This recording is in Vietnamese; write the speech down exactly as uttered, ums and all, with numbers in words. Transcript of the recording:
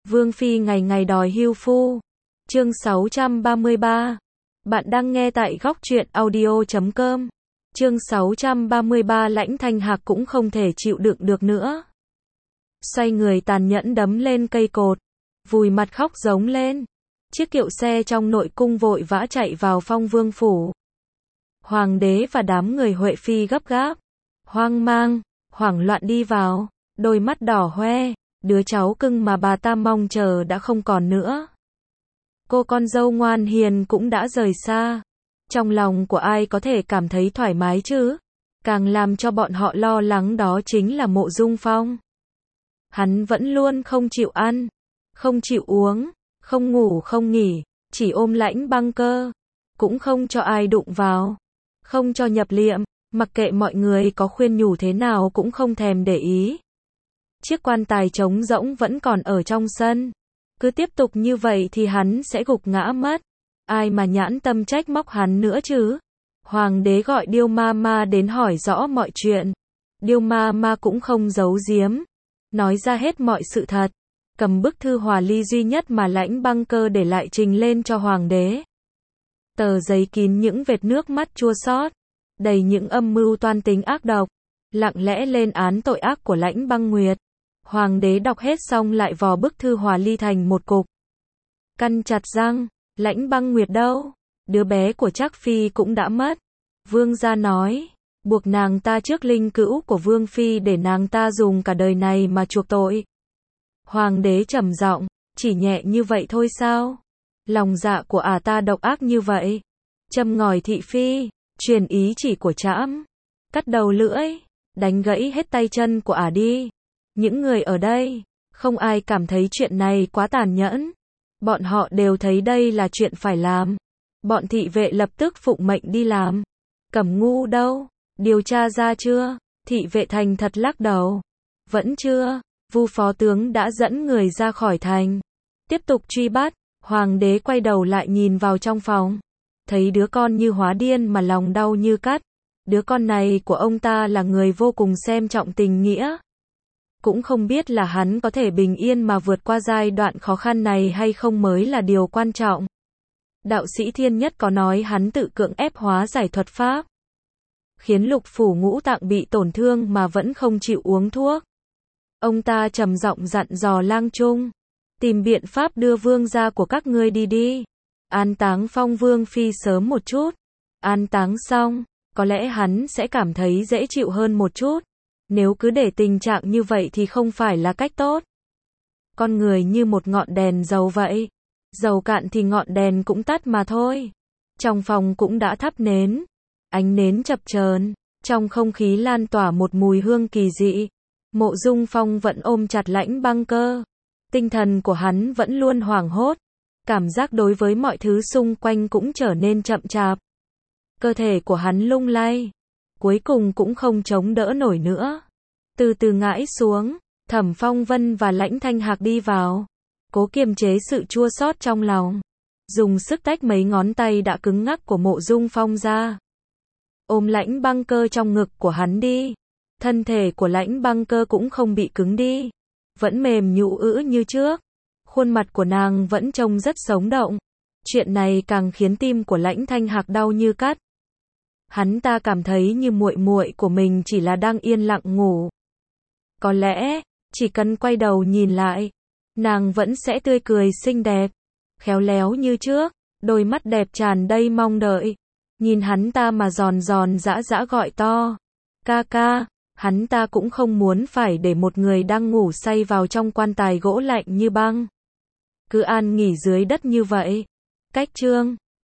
Vương Phi ngày ngày đòi hưu phu. Chương sáu trăm ba mươi ba. Bạn đang nghe tại góc truyện audio chấm com. Chương sáu trăm ba mươi ba. Lãnh Thanh Hạc cũng không thể chịu đựng được nữa. Xoay người tàn nhẫn đấm lên cây cột, vùi mặt khóc giống lên. Chiếc kiệu xe trong nội cung vội vã chạy vào Phong Vương phủ. Hoàng đế và đám người Huệ Phi gấp gáp, hoang mang, hoảng loạn đi vào, đôi mắt đỏ hoe, đứa cháu cưng mà bà ta mong chờ đã không còn nữa. Cô con dâu ngoan hiền cũng đã rời xa. Trong lòng của ai có thể cảm thấy thoải mái chứ? Càng làm cho bọn họ lo lắng đó chính là Mộ Dung Phong. Hắn vẫn luôn không chịu ăn, không chịu uống, không ngủ không nghỉ, chỉ ôm Lãnh Băng Cơ, cũng không cho ai đụng vào, không cho nhập liệm, mặc kệ mọi người có khuyên nhủ thế nào cũng không thèm để ý. Chiếc quan tài trống rỗng vẫn còn ở trong sân. Cứ tiếp tục như vậy thì hắn sẽ gục ngã mất. Ai mà nhãn tâm trách móc hắn nữa chứ? Hoàng đế gọi Điêu Ma Ma đến hỏi rõ mọi chuyện. Điêu Ma Ma cũng không giấu giếm, nói ra hết mọi sự thật. Cầm bức thư hòa ly duy nhất mà Lãnh Băng Cơ để lại trình lên cho hoàng đế. Tờ giấy kín những vệt nước mắt chua xót, đầy những âm mưu toan tính ác độc, lặng lẽ lên án tội ác của Lãnh Băng Nguyệt. Hoàng đế đọc hết xong lại vò bức thư hòa ly thành một cục. Căn chặt răng, Lãnh Băng Nguyệt đâu? Đứa bé của Trác Phi cũng đã mất. Vương gia nói, buộc nàng ta trước linh cữu của Vương Phi để nàng ta dùng cả đời này mà chuộc tội. Hoàng đế trầm giọng, chỉ nhẹ như vậy thôi sao? Lòng dạ của ả ta độc ác như vậy. Châm ngòi thị phi, truyền ý chỉ của trẫm, cắt đầu lưỡi, đánh gãy hết tay chân của ả đi. Những người ở đây, không ai cảm thấy chuyện này quá tàn nhẫn. Bọn họ đều thấy đây là chuyện phải làm. Bọn thị vệ lập tức phụng mệnh đi làm. Cẩm Ngu đâu? Điều tra ra chưa? Thị vệ thành thật lắc đầu. Vẫn chưa. Vu phó tướng đã dẫn người ra khỏi thành, tiếp tục truy bắt. Hoàng đế quay đầu lại nhìn vào trong phòng, thấy đứa con như hóa điên mà lòng đau như cắt. Đứa con này của ông ta là người vô cùng xem trọng tình nghĩa. Cũng không biết là hắn có thể bình yên mà vượt qua giai đoạn khó khăn này hay không mới là điều quan trọng. Đạo sĩ Thiên Nhất có nói hắn tự cưỡng ép hóa giải thuật pháp, khiến lục phủ ngũ tạng bị tổn thương mà vẫn không chịu uống thuốc. Ông ta trầm giọng dặn dò Lang Trung, tìm biện pháp đưa vương gia của các ngươi đi đi. An táng Phong Vương Phi sớm một chút. An táng xong, có lẽ hắn sẽ cảm thấy dễ chịu hơn một chút. Nếu cứ để tình trạng như vậy thì không phải là cách tốt. Con người như một ngọn đèn dầu vậy. Dầu cạn thì ngọn đèn cũng tắt mà thôi. Trong phòng cũng đã thắp nến. Ánh nến chập chờn, trong không khí lan tỏa một mùi hương kỳ dị. Mộ Dung Phong vẫn ôm chặt Lãnh Băng Cơ. Tinh thần của hắn vẫn luôn hoảng hốt. Cảm giác đối với mọi thứ xung quanh cũng trở nên chậm chạp. Cơ thể của hắn lung lay, cuối cùng cũng không chống đỡ nổi nữa. Từ từ ngã xuống, Thẩm Phong Vân và Lãnh Thanh Hạc đi vào, cố kiềm chế sự chua xót trong lòng. Dùng sức tách mấy ngón tay đã cứng ngắc của Mộ Dung Phong ra. Ôm Lãnh Băng Cơ trong ngực của hắn đi. Thân thể của Lãnh Băng Cơ cũng không bị cứng đi, vẫn mềm nhũ ữ như trước. Khuôn mặt của nàng vẫn trông rất sống động. Chuyện này càng khiến tim của Lãnh Thanh Hạc đau như cắt. Hắn ta cảm thấy như muội muội của mình chỉ là đang yên lặng ngủ. Có lẽ, chỉ cần quay đầu nhìn lại, nàng vẫn sẽ tươi cười xinh đẹp, khéo léo như trước, đôi mắt đẹp tràn đầy mong đợi. Nhìn hắn ta mà giòn giòn giã giã gọi to, ca ca. Hắn ta cũng không muốn phải để một người đang ngủ say vào trong quan tài gỗ lạnh như băng. Cứ an nghỉ dưới đất như vậy. Cách chương